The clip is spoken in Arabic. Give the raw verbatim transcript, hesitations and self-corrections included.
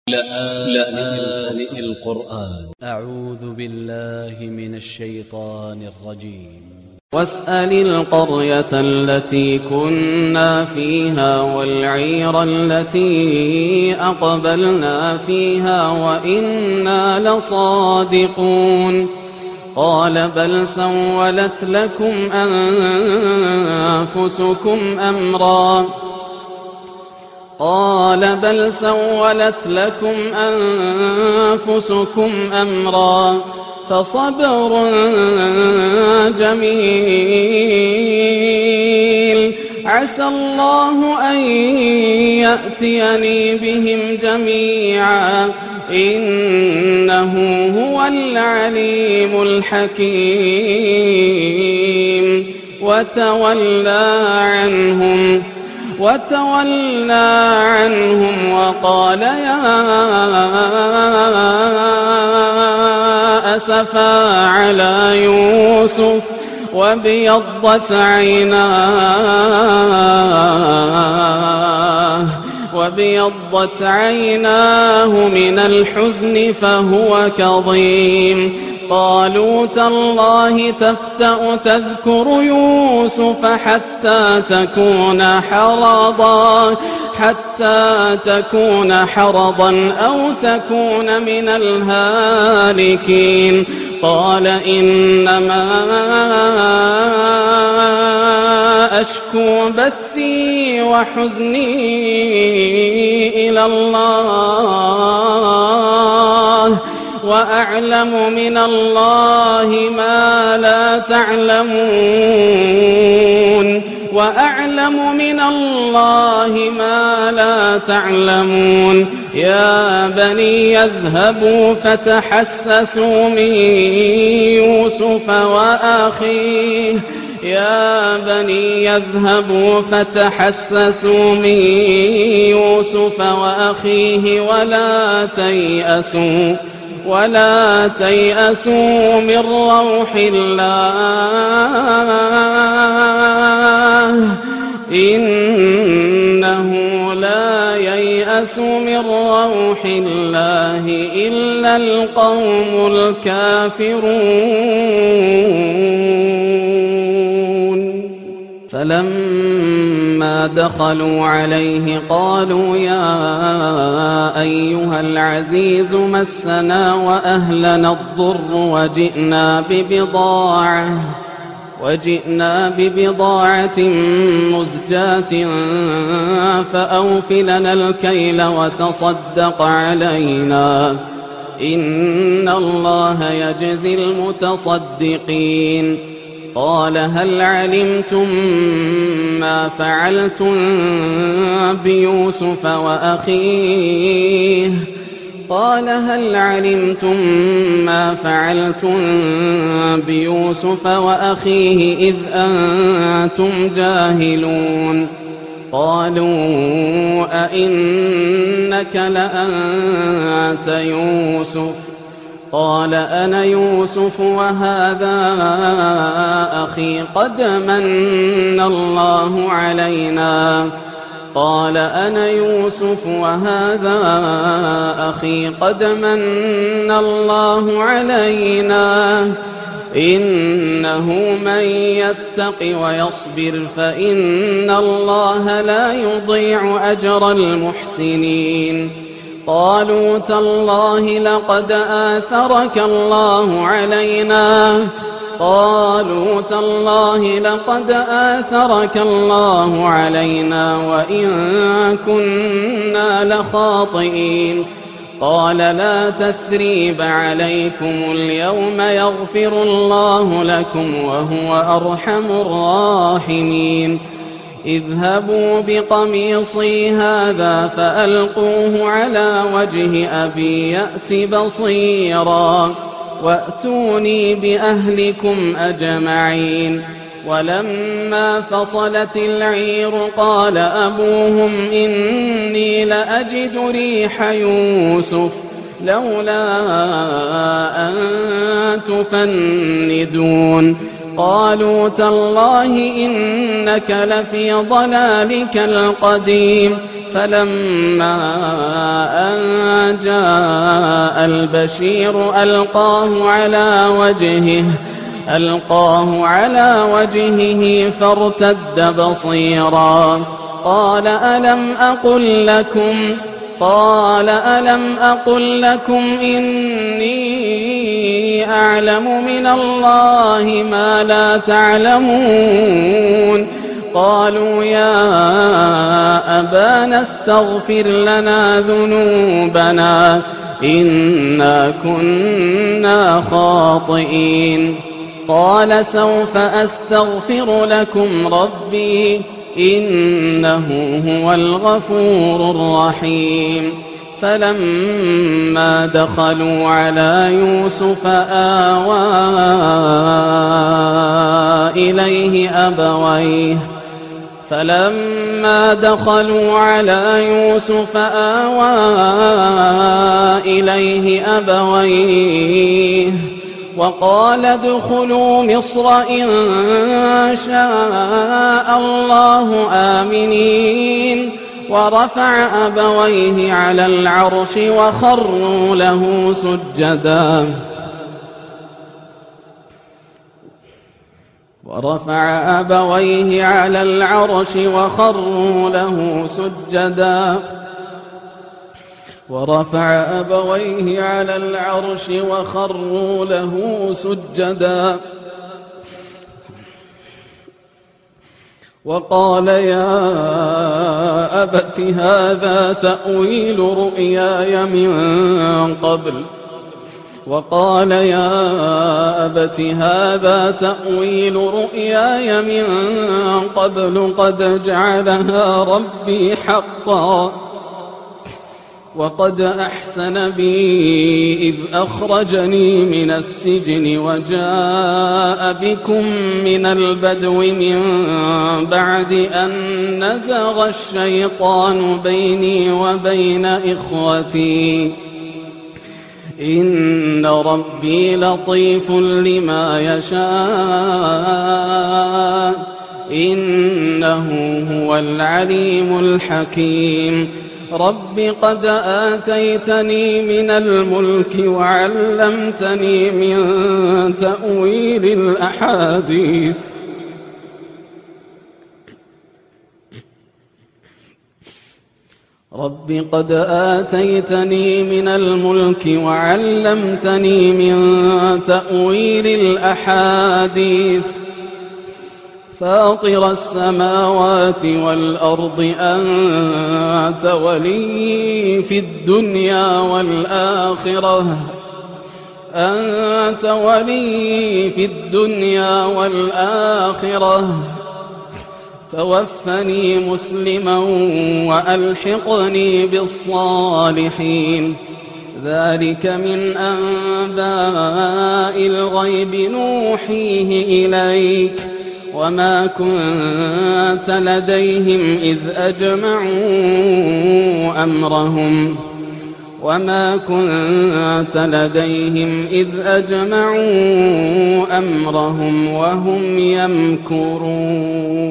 لآن القرآن. أ ع و ذ ب ا ل ل ه من ا ل ش ي ط ا ن ا ل ج ي م واسأل القرية التي كنا فيها والعير التي أقبلنا فيها وإنا لصادقون قال بل سولت لكم أنفسكم أمرا قال بل سولت لكم أنفسكم أمرا فصبر جميل عسى الله أن يأتيني بهم جميعا إنه هو العليم الحكيم وتولى عنهم وتولى عنهم وقال يا أسفا على يوسف وابيضت عيناه وابيضت عيناه من الحزن فهو كظيم قالوا تالله تفتأ تذكر يوسف حتى تكون حرضا حتى تكون حرضا أو تكون من الهالكين قال إنما أشكو بثي وحزني إلى الله وأعلم من الله ما لا تعلمون وأعلم من الله ما لا تعلمون يا بني اذهبوا فتحسسوا من يوسف وأخيه يا بني اذهبوا فتحسسوا من يوسف وأخيه ولا تيأسوا ولا تيأسوا من روح الله إنه لا ييأس من روح الله إلا القوم الكافرون فلما دخلوا عليه قالوا يا أيها العزيز مسنا وأهلنا الضر وجئنا ببضاعة وجئنا ببضاعة مزجاة فأوف لنا الكيل وتصدق علينا إن الله يجزي المتصدقين قال هل علمتم ما فعلتم بيوسف وأخيه قال هل علمتم ما فعلتم بيوسف وأخيه إذ أنتم جاهلون قالوا أئنك لأنت يوسف قال أنا يوسف وهذا أخي قد من الله علينا قال أنا يوسف وهذا أخي قد من الله علينا إنه من يتق ويصبر فإن الله لا يضيع أجر المحسنين قالوا تالله لقد آثرك الله علينا قالوا تالله لقد آثرك الله علينا وإن كنا لخاطئين قال لا تثريب عليكم اليوم يغفر الله لكم وهو أرحم الراحمين اذهبوا بقميصي هذا فألقوه على وجه أبي يأت بصيرا وأتوني بأهلكم أجمعين ولما فصلت العير قال أبوهم إني لأجد ريح يوسف لولا أن تفندون قالوا تالله إنك لفي ضلالك القديم فلما أن جاء البشير ألقاه على وجهه ألقاه على وجهه فارتد بصيرا قال ألم أقل لكم قال ألم أقل لكم إني أعلم من الله ما لا تعلمون قالوا يا أبانا استغفر لنا ذنوبنا إنا كنا خاطئين قال سوف أستغفر لكم ربي إنه هو الغفور الرحيم فلما دخلوا على يوسف آوى إليه أبويه فلما دخلوا على يوسف آوى إليه أبويه وقال ادخلوا مصر إن شاء الله آمنين ورفع أبويه على العرش وخروا له سجدا ورفع أبويه على العرش وخروا له سجدا ورفع أبويه على العرش وخروا له سجدا وقال يا أبت هذا تأويل رؤياي من قبل وقال يا أبت هذا تأويل رؤياي من قبل قد جعلها ربي حقا وقد أحسن بي إذ أخرجني من السجن وجاء بكم من البدو من بعد أن نزغ الشيطان بيني وبين إخوتي إن ربي لطيف لما يشاء إنه هو العليم الحكيم رب قد آتيتني من الملك وعلمتني من تأويل الأحاديث رب قد آتيتني من الملك وعلمتني من تأويل الأحاديث فاطر السماوات والأرض أنت ولي في الدنيا والآخرة أنت ولي في الدنيا والآخرة توفني مسلما وألحقني بالصالحين ذلك من أنباء الغيب نوحيه إليك وما كنت لديهم إذ أجمعوا أمرهم وما كنت لديهم إذ أجمعوا أمرهم وهم يمكرون